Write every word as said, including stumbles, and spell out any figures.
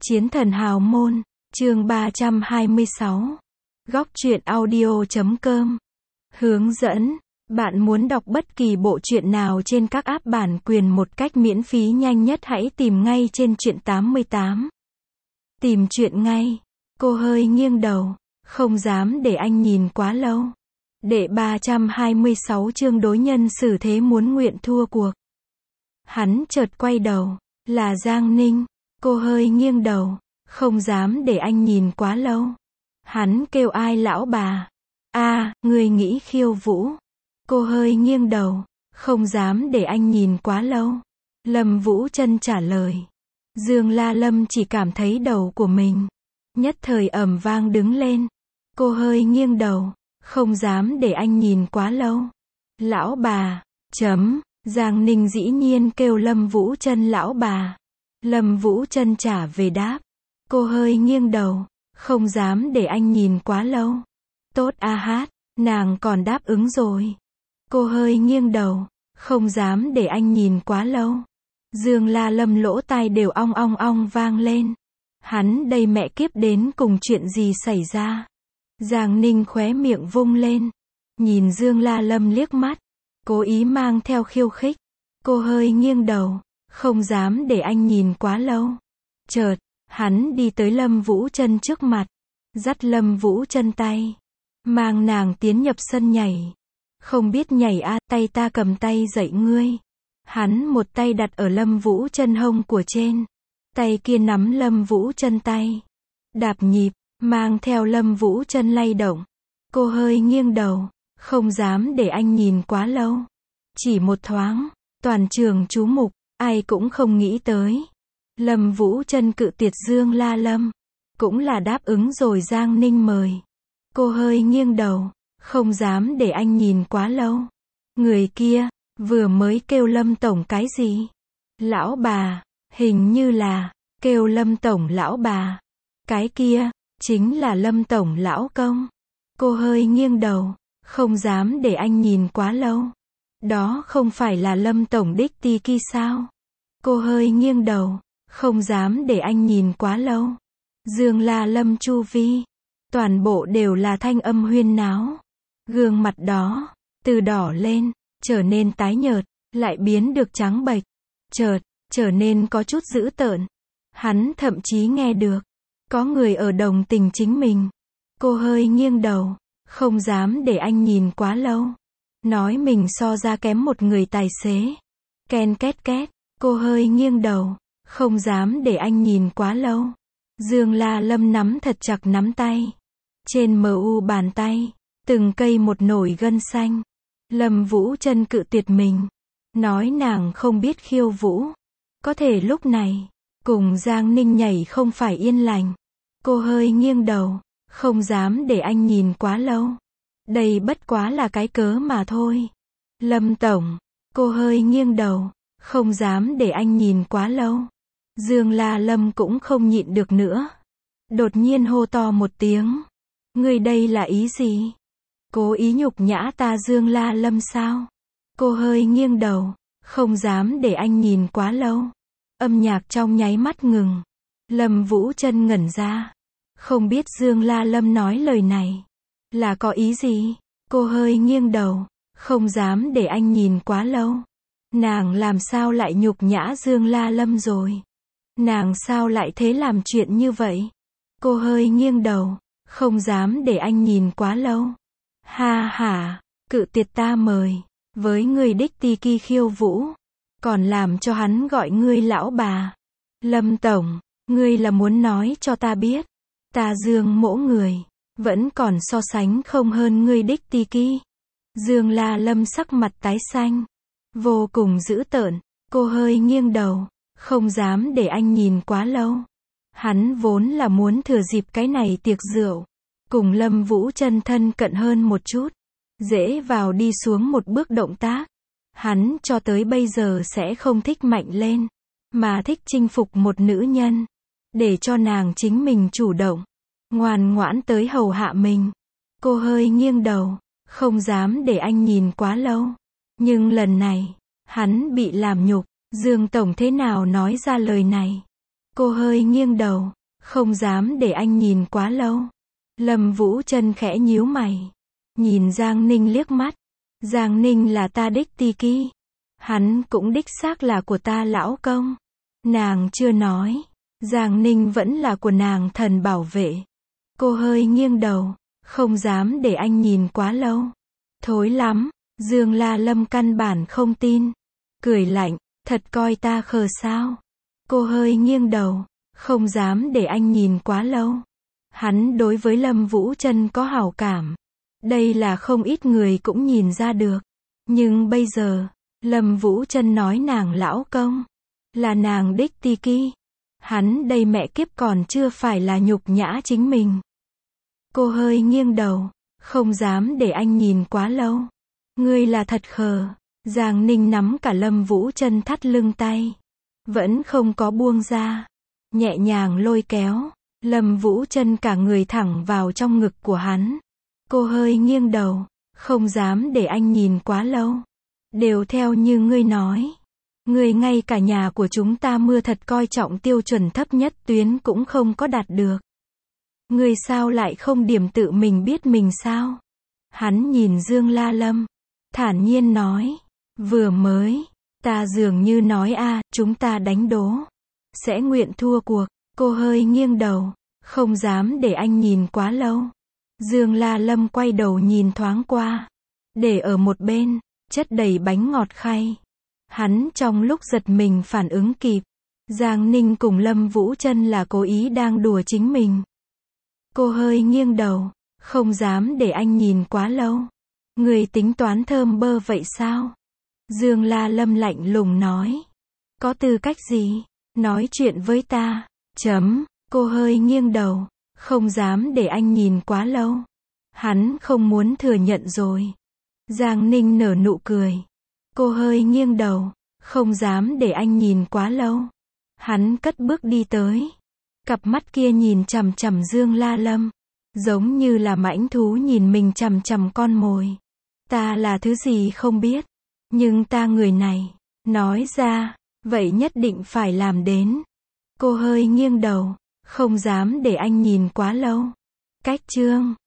Chiến thần hào môn, chương ba trăm hai mươi sáu. Góc truyện audio chấm com. Hướng dẫn, bạn muốn đọc bất kỳ bộ truyện nào trên các app bản quyền một cách miễn phí nhanh nhất hãy tìm ngay trên truyện tám mươi tám. Tìm truyện ngay. Cô hơi nghiêng đầu, không dám để anh nhìn quá lâu. Đệ ba trăm hai mươi sáu chương đối nhân xử thế muốn nguyện thua cuộc. Hắn chợt quay đầu, là Giang Ninh. Cô hơi nghiêng đầu, không dám để anh nhìn quá lâu. Hắn kêu ai lão bà? A, à, người nghĩ khiêu vũ. Cô hơi nghiêng đầu, không dám để anh nhìn quá lâu. Lâm Vũ Trân trả lời. Dương La Lâm chỉ cảm thấy đầu của mình nhất thời ầm vang đứng lên. Cô hơi nghiêng đầu, không dám để anh nhìn quá lâu. Lão bà, chấm, Giang Ninh dĩ nhiên kêu Lâm Vũ Trân lão bà. Lâm Vũ Trân trả về đáp. Cô hơi nghiêng đầu, không dám để anh nhìn quá lâu. Tốt a hát, nàng còn đáp ứng rồi. Cô hơi nghiêng đầu, không dám để anh nhìn quá lâu. Dương La Lâm lỗ tai đều ong ong ong vang lên. Hắn đây mẹ kiếp đến cùng chuyện gì xảy ra? Giang Ninh khóe miệng vung lên, nhìn Dương La Lâm liếc mắt, cố ý mang theo khiêu khích. Cô hơi nghiêng đầu, không dám để anh nhìn quá lâu. Chợt, hắn đi tới Lâm Vũ Trân trước mặt, dắt Lâm Vũ Trân tay, mang nàng tiến nhập sân nhảy. Không biết nhảy a, à, tay ta cầm tay dạy ngươi. Hắn một tay đặt ở Lâm Vũ Trân hông của trên, tay kia nắm Lâm Vũ Trân tay, đạp nhịp, mang theo Lâm Vũ Trân lay động. Cô hơi nghiêng đầu, không dám để anh nhìn quá lâu. Chỉ một thoáng, toàn trường chú mục, ai cũng không nghĩ tới. Lâm Vũ Trân cự tuyệt Dương La Lâm, cũng là đáp ứng rồi Giang Ninh mời. Cô hơi nghiêng đầu, không dám để anh nhìn quá lâu. Người kia, vừa mới kêu Lâm Tổng cái gì? Lão bà, hình như là, kêu Lâm Tổng lão bà. Cái kia, chính là Lâm Tổng lão công. Cô hơi nghiêng đầu, không dám để anh nhìn quá lâu. Đó không phải là Lâm Tổng đích Tiki sao? Cô hơi nghiêng đầu, không dám để anh nhìn quá lâu. Dương La Lâm chu vi, toàn bộ đều là thanh âm huyên náo. Gương mặt đó, từ đỏ lên, trở nên tái nhợt, lại biến được trắng bệch. Chợt, trở nên có chút dữ tợn. Hắn thậm chí nghe được, có người ở đồng tình chính mình. Cô hơi nghiêng đầu, không dám để anh nhìn quá lâu. Nói mình so ra kém một người tài xế. Ken két két, cô hơi nghiêng đầu, không dám để anh nhìn quá lâu. Dương La Lâm nắm thật chặt nắm tay. Trên mờ u bàn tay, từng cây một nổi gân xanh. Lâm Vũ Trân cự tuyệt mình, nói nàng không biết khiêu vũ. Có thể lúc này, cùng Giang Ninh nhảy không phải yên lành. Cô hơi nghiêng đầu, không dám để anh nhìn quá lâu. Đây bất quá là cái cớ mà thôi. Lâm Tổng, cô hơi nghiêng đầu, không dám để anh nhìn quá lâu. Dương La Lâm cũng không nhịn được nữa. Đột nhiên hô to một tiếng. Người đây là ý gì? Cố ý nhục nhã ta Dương La Lâm sao? Cô hơi nghiêng đầu, không dám để anh nhìn quá lâu. Âm nhạc trong nháy mắt ngừng. Lâm Vũ Trân ngẩn ra. Không biết Dương La Lâm nói lời này là có ý gì? Cô hơi nghiêng đầu, không dám để anh nhìn quá lâu. Nàng làm sao lại nhục nhã Dương La Lâm rồi? Nàng sao lại thế làm chuyện như vậy? Cô hơi nghiêng đầu, không dám để anh nhìn quá lâu. Ha ha, cự tuyệt ta mời, với người đích Tiki khiêu vũ, còn làm cho hắn gọi ngươi lão bà. Lâm Tổng, ngươi là muốn nói cho ta biết, ta Dương mỗ người, vẫn còn so sánh không hơn ngươi đích Tiki. Dương La Lâm sắc mặt tái xanh, vô cùng dữ tợn. Cô hơi nghiêng đầu, không dám để anh nhìn quá lâu. Hắn vốn là muốn thừa dịp cái này tiệc rượu, cùng Lâm Vũ Trân thân cận hơn một chút, dễ vào đi xuống một bước động tác. Hắn cho tới bây giờ sẽ không thích mạnh lên, mà thích chinh phục một nữ nhân, để cho nàng chính mình chủ động, ngoan ngoãn tới hầu hạ mình. Cô hơi nghiêng đầu, không dám để anh nhìn quá lâu. Nhưng lần này, hắn bị làm nhục. Dương Tổng thế nào nói ra lời này? Cô hơi nghiêng đầu, không dám để anh nhìn quá lâu. Lâm Vũ Trân khẽ nhíu mày, nhìn Giang Ninh liếc mắt. Giang Ninh là ta đích Tiki. Hắn cũng đích xác là của ta lão công. Nàng chưa nói, Giang Ninh vẫn là của nàng thần bảo vệ. Cô hơi nghiêng đầu, không dám để anh nhìn quá lâu. Thối lắm, Dương La Lâm căn bản không tin. Cười lạnh, thật coi ta khờ sao? Cô hơi nghiêng đầu, không dám để anh nhìn quá lâu. Hắn đối với Lâm Vũ Trân có hảo cảm. Đây là không ít người cũng nhìn ra được. Nhưng bây giờ, Lâm Vũ Trân nói nàng lão công, là nàng đích Tiki. Hắn đây mẹ kiếp còn chưa phải là nhục nhã chính mình. Cô hơi nghiêng đầu, không dám để anh nhìn quá lâu. Ngươi là thật khờ. Giang Ninh nắm cả Lâm Vũ Trân thắt lưng tay, vẫn không có buông ra, nhẹ nhàng lôi kéo. Lâm Vũ Trân cả người thẳng vào trong ngực của hắn. Cô hơi nghiêng đầu, không dám để anh nhìn quá lâu. Đều theo như ngươi nói. Ngươi ngay cả nhà của chúng ta mưa thật coi trọng tiêu chuẩn thấp nhất tuyến cũng không có đạt được. Ngươi sao lại không điểm tự mình biết mình sao? Hắn nhìn Dương La Lâm, thản nhiên nói. Vừa mới, ta dường như nói a, chúng ta đánh đố. Sẽ nguyện thua cuộc. Cô hơi nghiêng đầu, không dám để anh nhìn quá lâu. Dương La Lâm quay đầu nhìn thoáng qua. Để ở một bên, chất đầy bánh ngọt khay. Hắn trong lúc giật mình phản ứng kịp. Giang Ninh cùng Lâm Vũ Trân là cố ý đang đùa chính mình. Cô hơi nghiêng đầu, không dám để anh nhìn quá lâu. Người tính toán thơm bơ vậy sao? Dương La Lâm lạnh lùng nói. Có tư cách gì? Nói chuyện với ta. Chấm. Cô hơi nghiêng đầu, không dám để anh nhìn quá lâu. Hắn không muốn thừa nhận rồi. Giang Ninh nở nụ cười. Cô hơi nghiêng đầu, không dám để anh nhìn quá lâu. Hắn cất bước đi tới. Cặp mắt kia nhìn chằm chằm Dương La Lâm, giống như là mãnh thú nhìn mình chằm chằm con mồi. Ta là thứ gì không biết, nhưng ta người này, nói ra, vậy nhất định phải làm đến. Cô hơi nghiêng đầu, không dám để anh nhìn quá lâu. Cách chương